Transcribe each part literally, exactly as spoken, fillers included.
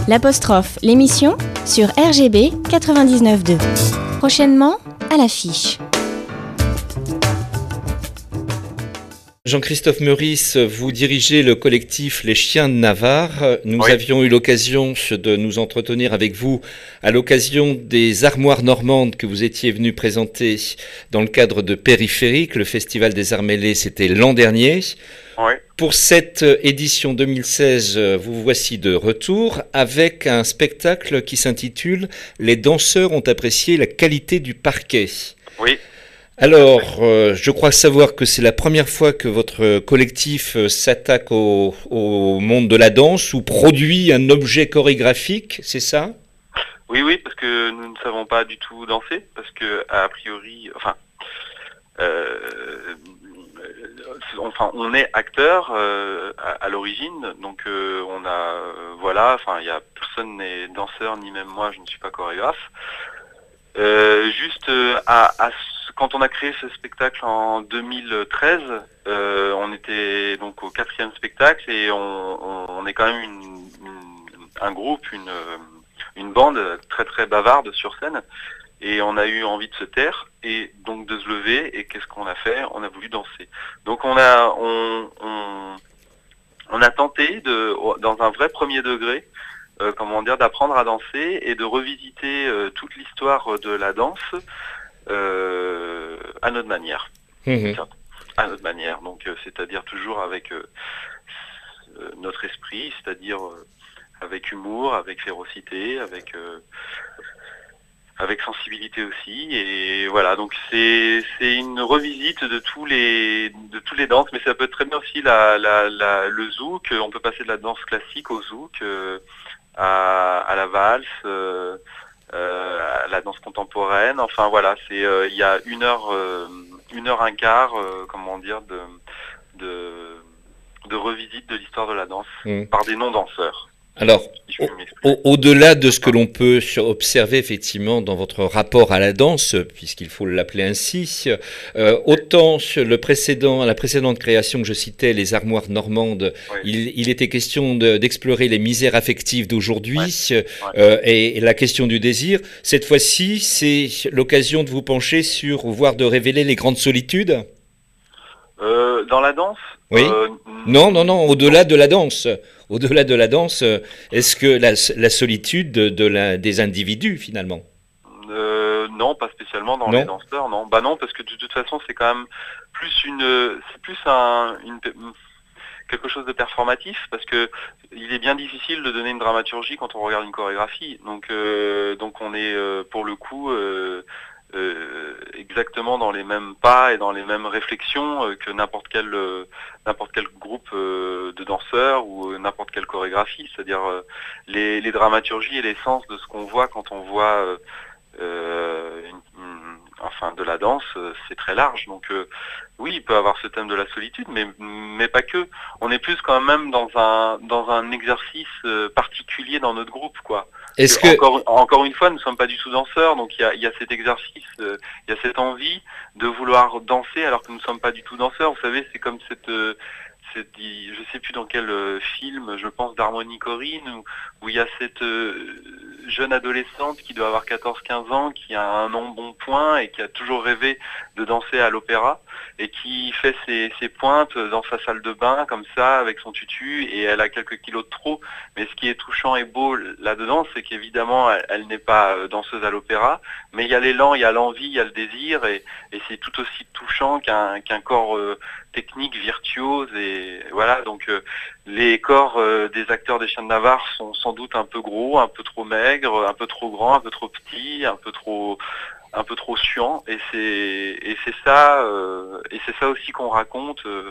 L'apostrophe, l'émission sur R G B quatre-vingt-dix-neuf point deux. Prochainement, à l'affiche. Jean-Christophe Meurice, vous dirigez le collectif Les Chiens de Navarre. Nous oui. avions eu l'occasion de nous entretenir avec vous à l'occasion des Armoires Normandes que vous étiez venu présenter dans le cadre de Périphérique. Le Festival des Arts Mêlés, c'était l'an dernier. Oui. Pour cette édition deux mille seize, vous voici de retour avec un spectacle qui s'intitule « Les danseurs ont apprécié la qualité du parquet ». Oui. Alors, euh, je crois savoir que c'est la première fois que votre collectif euh, s'attaque au, au monde de la danse ou produit un objet chorégraphique, c'est ça ? Oui, oui, parce que nous ne savons pas du tout danser, parce que a priori, enfin, euh, enfin, on est acteur euh, à, à l'origine, donc euh, on a, euh, voilà, enfin, il y a personne n'est danseur, ni même moi, je ne suis pas chorégraphe. Euh, juste euh, à, à quand on a créé ce spectacle en deux mille treize, euh, on était donc au quatrième spectacle et on, on, on est quand même une, une, un groupe, une, une bande très très bavarde sur scène et on a eu envie de se taire et donc de se lever et qu'est-ce qu'on a fait ? On a voulu danser. Donc on a on, on, on a tenté de dans un vrai premier degré euh, comment dire d'apprendre à danser et de revisiter euh, toute l'histoire de la danse. Euh, à notre manière, mmh. à notre manière. Donc, euh, c'est-à-dire toujours avec euh, notre esprit, c'est-à-dire euh, avec humour, avec férocité, avec euh, avec sensibilité aussi. Et voilà. Donc, c'est c'est une revisite de tous les de tous les danses, mais ça peut être très bien aussi la la, la le zouk. On peut passer de la danse classique au zouk, euh, à à la valse. Euh, Euh, à la danse contemporaine, enfin voilà, c'est euh, il y a une heure, euh, une heure un quart, euh, comment dire, de, de de revisite de l'histoire de la danse mmh. par des non-danseurs. Alors, si au, au, au-delà de ce que l'on peut observer effectivement dans votre rapport à la danse, puisqu'il faut l'appeler ainsi, euh, autant le précédent, la précédente création que je citais, les Armoires Normandes, oui. il, il était question de, d'explorer les misères affectives d'aujourd'hui ouais. Ouais. Euh, et, et la question du désir. Cette fois-ci, c'est l'occasion de vous pencher sur, voire de révéler les grandes solitudes. Euh, dans la danse ? Oui. Euh, non, non, non, au-delà de la danse. Au-delà de la danse, est-ce que la, la solitude de, de la, des individus, finalement ? euh, Non, pas spécialement dans non. les danseurs, non. Bah non, parce que de toute façon, c'est quand même plus une, c'est plus un, une, quelque chose de performatif, parce que il est bien difficile de donner une dramaturgie quand on regarde une chorégraphie. Donc, euh, donc on est euh, pour le coup. Euh, Euh, exactement dans les mêmes pas et dans les mêmes réflexions euh, que n'importe quel euh, n'importe quel groupe euh, de danseurs ou euh, n'importe quelle chorégraphie, c'est-à-dire euh, les, les dramaturgies et l'essence de ce qu'on voit quand on voit euh, euh, une, une, enfin de la danse, euh, c'est très large. Donc euh, oui, il peut avoir ce thème de la solitude, mais mais pas que. On est plus quand même dans un dans un exercice euh, particulier dans notre groupe, quoi. Est-ce que... encore, encore une fois, nous ne sommes pas du tout danseurs, donc il y a, il y a cet exercice, euh, il y a cette envie de vouloir danser alors que nous ne sommes pas du tout danseurs. Vous savez, c'est comme cette, euh, cette je sais plus dans quel euh, film, je pense d'Harmonie Corinne, où, où il y a cette euh, jeune adolescente qui doit avoir quatorze quinze ans, qui a un embonpoint et qui a toujours rêvé de danser à l'opéra et qui fait ses, ses pointes dans sa salle de bain comme ça avec son tutu et elle a quelques kilos de trop. Mais ce qui est touchant et beau là-dedans, c'est qu'évidemment elle, elle n'est pas danseuse à l'opéra, mais il y a l'élan, il y a l'envie, il y a le désir et, et c'est tout aussi touchant qu'un, qu'un corps euh, technique, virtuose et voilà. Donc euh, les corps euh, des acteurs des Chiens de Navarre sont sans doute un peu gros, un peu trop maigres, un peu trop grands, un peu trop petits, un peu trop un peu trop suant et c'est et c'est ça euh, et c'est ça aussi qu'on raconte euh,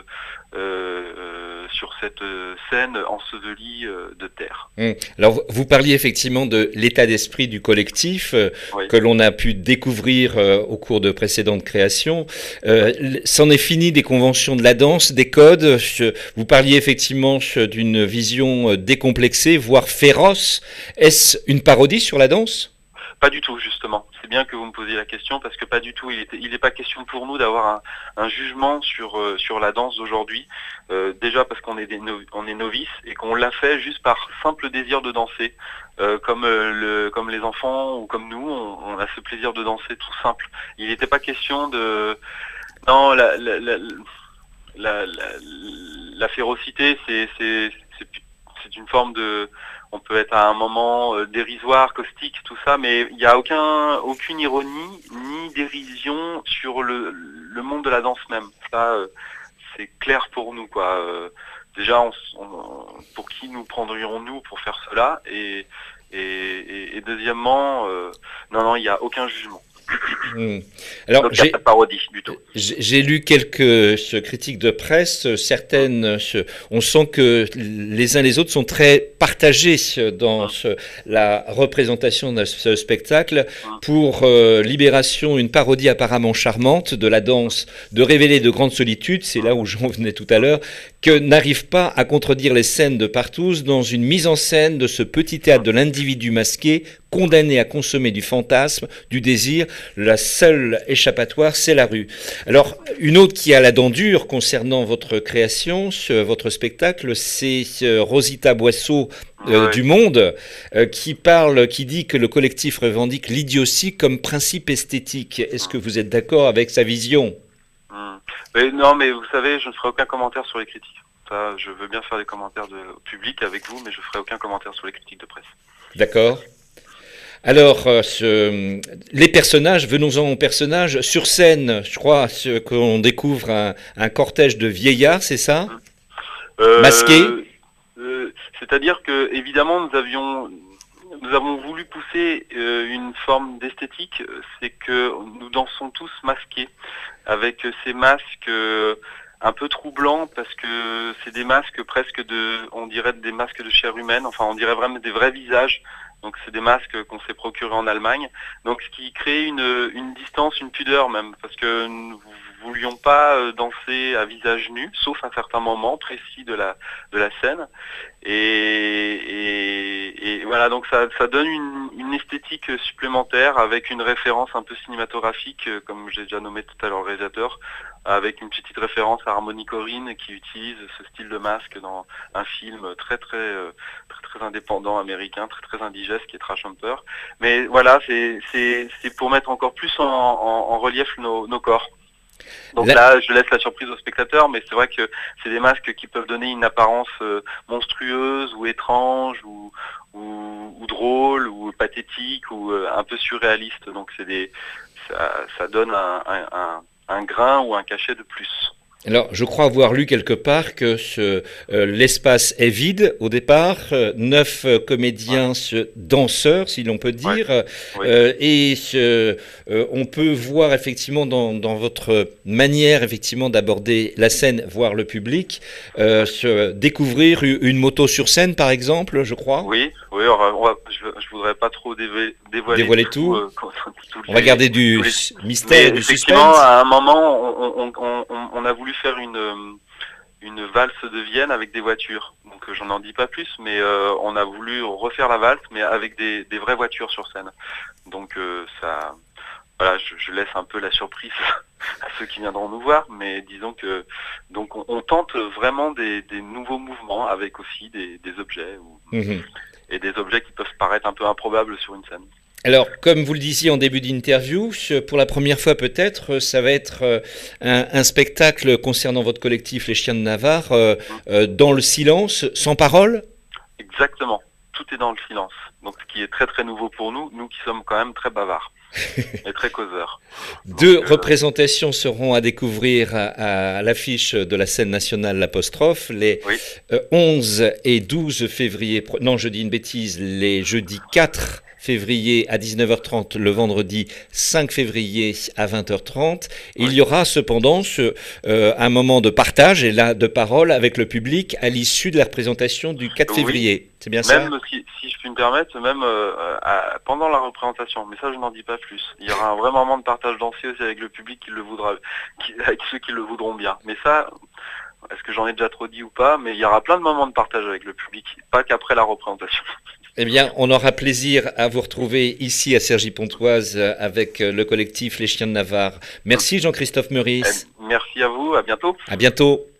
euh, sur cette scène ensevelie euh, de terre. Mmh. Alors vous parliez effectivement de l'état d'esprit du collectif euh, oui. que l'on a pu découvrir euh, au cours de précédentes créations. Euh, c'en est fini des conventions de la danse, des codes. Je, vous parliez effectivement d'une vision décomplexée, voire féroce. Est-ce une parodie sur la danse ? Pas du tout, justement. C'est bien que vous me posiez la question parce que pas du tout. Il n'est pas question pour nous d'avoir un, un jugement sur euh, sur la danse d'aujourd'hui. Euh, déjà parce qu'on est des no on est novices et qu'on l'a fait juste par simple désir de danser, euh, comme euh, le comme les enfants ou comme nous, on, on a ce plaisir de danser tout simple. Il n'était pas question de non la la la la, la, la férocité, c'est c'est c'est c'est une forme de on peut être à un moment euh, dérisoire, caustique, tout ça, mais il n'y a aucun, aucune ironie ni dérision sur le, le monde de la danse même. Ça, euh, c'est clair pour nous, quoi. Euh, déjà, on, on, pour qui nous prendrions-nous pour faire cela? Et, et, et, et deuxièmement, euh, non, non, il n'y a aucun jugement. Mmh. Alors, donc il n'y a pas de parodie du tout. J'ai lu quelques ce, critiques de presse, certaines, ce, on sent que les uns les autres sont très partagés dans mmh. ce, la représentation de ce spectacle. Mmh. Pour euh, Libération, une parodie apparemment charmante de la danse de révéler de grandes solitudes, c'est là où j'en venais tout à l'heure, que n'arrive pas à contredire les scènes de Partouze dans une mise en scène de ce petit théâtre de l'individu masqué, condamné à consommer du fantasme, du désir. La seule échappatoire, c'est la rue. Alors, une autre qui a la dent dure concernant votre création, ce, votre spectacle, c'est euh, Rosita Boisseau euh, ouais. du Monde, euh, qui parle, qui dit que le collectif revendique l'idiotie comme principe esthétique. Est-ce que vous êtes d'accord avec sa vision? mmh. mais, Non, mais vous savez, je ne ferai aucun commentaire sur les critiques. Ça, je veux bien faire des commentaires de, publics avec vous, mais je ne ferai aucun commentaire sur les critiques de presse. D'accord. Alors, euh, ce, les personnages, venons-en aux personnages. Sur scène, je crois qu'on découvre un, un cortège de vieillards, c'est ça? euh, Masqués euh, C'est-à-dire que, évidemment, nous avions, nous avons voulu pousser euh, une forme d'esthétique, c'est que nous dansons tous masqués, avec ces masques euh, un peu troublants, parce que c'est des masques presque de, on dirait des masques de chair humaine, enfin on dirait vraiment des vrais visages. Donc c'est des masques qu'on s'est procurés en Allemagne. Donc ce qui crée une, une distance, une pudeur même, parce que nous ne voulions pas danser à visage nu, sauf à certains moments précis de la, de la scène. Et, et, et voilà, donc ça, ça donne une, une esthétique supplémentaire avec une référence un peu cinématographique, comme j'ai déjà nommé tout à l'heure le réalisateur, avec une petite référence à Harmony Korine qui utilise ce style de masque dans un film très très très très indépendant américain, très très indigeste qui est Trash Hunter. Mais voilà, c'est c'est c'est pour mettre encore plus en, en, en relief nos, nos corps. Donc là, là, je laisse la surprise aux spectateurs, mais c'est vrai que c'est des masques qui peuvent donner une apparence euh, monstrueuse ou étrange ou, ou, ou drôle ou pathétique ou euh, un peu surréaliste. Donc c'est des ça, ça donne un, un, un un grain ou un cachet de plus. Alors, je crois avoir lu quelque part que ce, euh, l'espace est vide au départ, euh, neuf euh, comédiens, ouais. danseurs, si l'on peut dire, ouais. euh, oui. et ce, euh, on peut voir effectivement dans, dans votre manière effectivement d'aborder la scène, voir le public, euh, se découvrir une moto sur scène, par exemple, je crois. Oui, oui. On va, on va, je, je voudrais pas trop dévoiler, dévoiler, dévoiler tout. tout, euh, tout on les, va garder du les, mystère, du effectivement, suspense. À un moment, on, on, on, on a voulu faire une une valse de Vienne avec des voitures. Donc euh, j'en en dis pas plus, mais euh, on a voulu refaire la valse, mais avec des, des vraies voitures sur scène. Donc euh, ça, voilà, je, je laisse un peu la surprise à ceux qui viendront nous voir, mais disons que donc on, on tente vraiment des, des nouveaux mouvements avec aussi des, des objets ou, mmh. et des objets qui peuvent paraître un peu improbables sur une scène. Alors, comme vous le disiez en début d'interview, pour la première fois peut-être, ça va être un, un spectacle concernant votre collectif Les Chiens de Navarre, euh, euh, dans le silence, sans parole? Exactement, tout est dans le silence. Donc ce qui est très très nouveau pour nous, nous qui sommes quand même très bavards et très causeurs. Deux Donc, représentations euh... seront à découvrir à, à l'affiche de la scène nationale L'Apostrophe, les oui. euh, onze et douze février, non je dis une bêtise, les jeudis quatre février à dix-neuf heures trente, le vendredi cinq février à vingt heures trente. Oui. Il y aura cependant ce, euh, un moment de partage et là de parole avec le public à l'issue de la représentation du quatre février. Oui. C'est bien ça? Même si, si je puis me permettre, même euh, à, pendant la représentation, mais ça je n'en dis pas plus. Il y aura un vrai moment de partage dansé aussi avec le public qui le voudra, qui, avec ceux qui le voudront bien. Mais ça, est-ce que j'en ai déjà trop dit ou pas? Mais il y aura plein de moments de partage avec le public, pas qu'après la représentation. Eh bien, on aura plaisir à vous retrouver ici à Cergy-Pontoise avec le collectif Les Chiens de Navarre. Merci Jean-Christophe Meurice. Merci à vous, à bientôt. À bientôt.